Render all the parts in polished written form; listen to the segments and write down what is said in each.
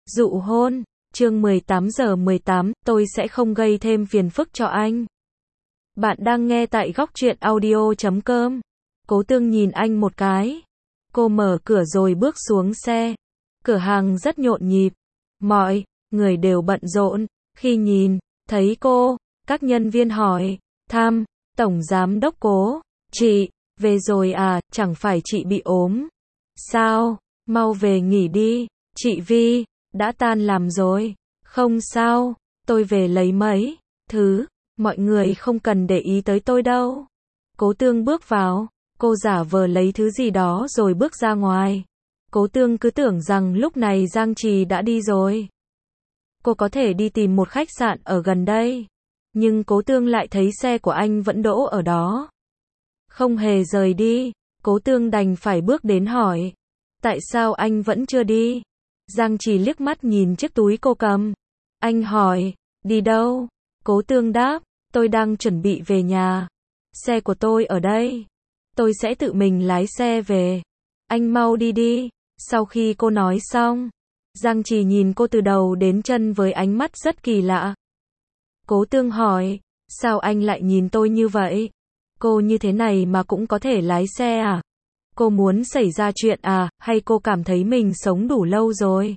Dụ hôn, chương 18:18, tôi sẽ không gây thêm phiền phức cho anh. Bạn đang nghe tại góc truyện audio.com. Cố Tương nhìn anh một cái. Cô mở cửa rồi bước xuống xe. Cửa hàng rất nhộn nhịp. Mọi người đều bận rộn. Khi nhìn thấy cô, các nhân viên hỏi, Tổng Giám Đốc Cố, chị, về rồi à, chẳng phải chị bị ốm. Sao, mau về nghỉ đi, chị Vi, đã tan làm rồi. Không sao, tôi về lấy mấy thứ, mọi người không cần để ý tới tôi đâu. Cố Tương bước vào, cô giả vờ lấy thứ gì đó rồi bước ra ngoài. Cố Tương cứ tưởng rằng lúc này Giang Trì đã đi rồi. Cô có thể đi tìm một khách sạn ở gần đây. Nhưng Cố Tương lại thấy xe của anh vẫn đỗ ở đó. Không hề rời đi, Cố Tương đành phải bước đến hỏi. Tại sao anh vẫn chưa đi? Giang Trì liếc mắt nhìn chiếc túi cô cầm. Anh hỏi, đi đâu? Cố Tương đáp, tôi đang chuẩn bị về nhà. Xe của tôi ở đây. Tôi sẽ tự mình lái xe về. Anh mau đi đi. Sau khi cô nói xong, Giang Trì nhìn cô từ đầu đến chân với ánh mắt rất kỳ lạ. Cố Tương hỏi, sao anh lại nhìn tôi như vậy? Cô như thế này mà cũng có thể lái xe à? Cô muốn xảy ra chuyện à, hay cô cảm thấy mình sống đủ lâu rồi?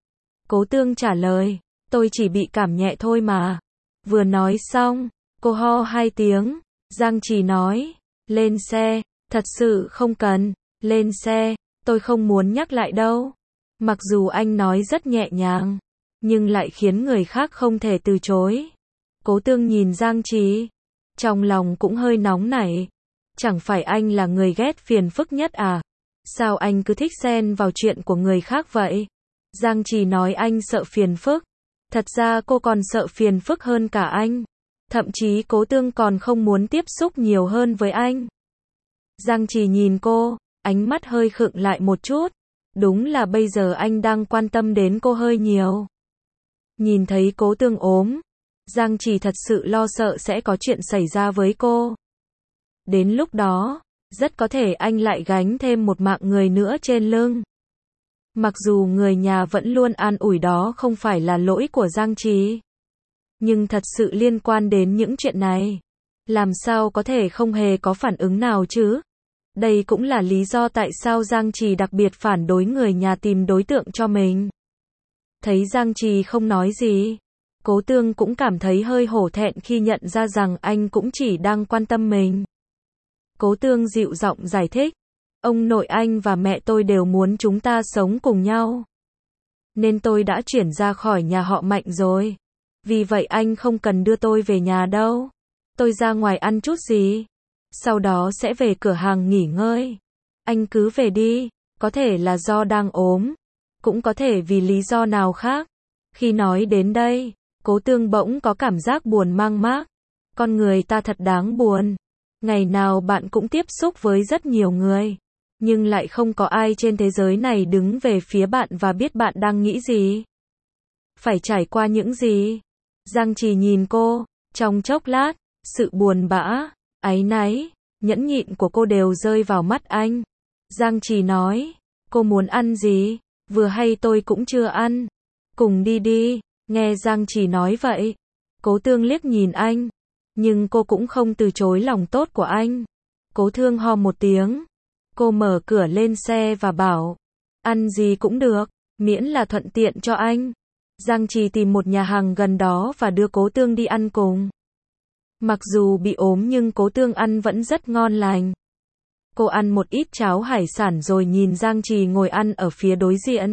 Cố Tương trả lời, tôi chỉ bị cảm nhẹ thôi mà. Vừa nói xong, cô ho 2 tiếng. Giang Trì nói, lên xe, thật sự không cần, lên xe, tôi không muốn nhắc lại đâu. Mặc dù anh nói rất nhẹ nhàng, nhưng lại khiến người khác không thể từ chối. Cố Tương nhìn Giang Trì, trong lòng cũng hơi nóng nảy. Chẳng phải anh là người ghét phiền phức nhất à? Sao anh cứ thích xen vào chuyện của người khác vậy? Giang Trì nói anh sợ phiền phức. Thật ra cô còn sợ phiền phức hơn cả anh. Thậm chí Cố Tương còn không muốn tiếp xúc nhiều hơn với anh. Giang Trì nhìn cô, ánh mắt hơi khựng lại một chút. Đúng là bây giờ anh đang quan tâm đến cô hơi nhiều. Nhìn thấy Cố Tương ốm, Giang Trì thật sự lo sợ sẽ có chuyện xảy ra với cô. Đến lúc đó, rất có thể anh lại gánh thêm một mạng người nữa trên lưng. Mặc dù người nhà vẫn luôn an ủi đó không phải là lỗi của Giang Trì, nhưng thật sự liên quan đến những chuyện này, làm sao có thể không hề có phản ứng nào chứ? Đây cũng là lý do tại sao Giang Trì đặc biệt phản đối người nhà tìm đối tượng cho mình. Thấy Giang Trì không nói gì, Cố Tương cũng cảm thấy hơi hổ thẹn khi nhận ra rằng anh cũng chỉ đang quan tâm mình. Cố Tương dịu giọng giải thích, ông nội anh và mẹ tôi đều muốn chúng ta sống cùng nhau. Nên tôi đã chuyển ra khỏi nhà họ Mạnh rồi. Vì vậy anh không cần đưa tôi về nhà đâu. Tôi ra ngoài ăn chút gì, sau đó sẽ về cửa hàng nghỉ ngơi. Anh cứ về đi, có thể là do đang ốm, cũng có thể vì lý do nào khác. Khi nói đến đây, Cố Tương bỗng có cảm giác buồn mang mác. Con người ta thật đáng buồn. Ngày nào bạn cũng tiếp xúc với rất nhiều người, nhưng lại không có ai trên thế giới này đứng về phía bạn và biết bạn đang nghĩ gì, phải trải qua những gì. Giang Trì nhìn cô, trong chốc lát, sự buồn bã, áy náy, nhẫn nhịn của cô đều rơi vào mắt anh. Giang Trì nói, cô muốn ăn gì? Vừa hay tôi cũng chưa ăn. Cùng đi đi. Nghe Giang Trì nói vậy, Cố Tương liếc nhìn anh, nhưng cô cũng không từ chối lòng tốt của anh. Cố Tương ho một tiếng. Cô mở cửa lên xe và bảo, ăn gì cũng được, miễn là thuận tiện cho anh. Giang Trì tìm một nhà hàng gần đó và đưa Cố Tương đi ăn cùng. Mặc dù bị ốm nhưng Cố Tương ăn vẫn rất ngon lành. Cô ăn một ít cháo hải sản rồi nhìn Giang Trì ngồi ăn ở phía đối diện.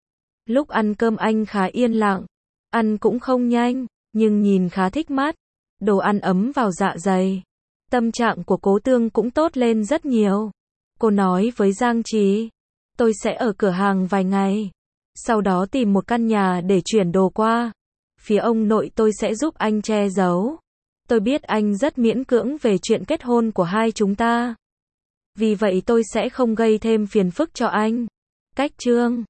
Lúc ăn cơm anh khá yên lặng, ăn cũng không nhanh, nhưng nhìn khá thích mắt. Đồ ăn ấm vào dạ dày. Tâm trạng của Cố Tương cũng tốt lên rất nhiều. Cô nói với Giang Trì, tôi sẽ ở cửa hàng vài ngày, sau đó tìm một căn nhà để chuyển đồ qua. Phía ông nội tôi sẽ giúp anh che giấu. Tôi biết anh rất miễn cưỡng về chuyện kết hôn của hai chúng ta. Vì vậy tôi sẽ không gây thêm phiền phức cho anh. Cách chương